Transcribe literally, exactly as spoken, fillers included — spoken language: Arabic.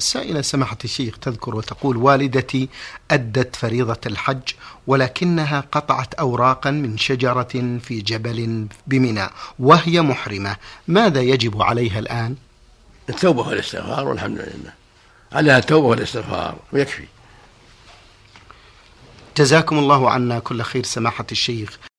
سائلة سماحة الشيخ تذكر وتقول: والدتي أدت فريضة الحج ولكنها قطعت أوراقا من شجرة في جبل بمنى وهي محرمة، ماذا يجب عليها الآن؟ التوبة والاستغفار، والحمد لله، عليها التوبة والاستغفار ويكفي. جزاكم الله عنا كل خير سماحة الشيخ.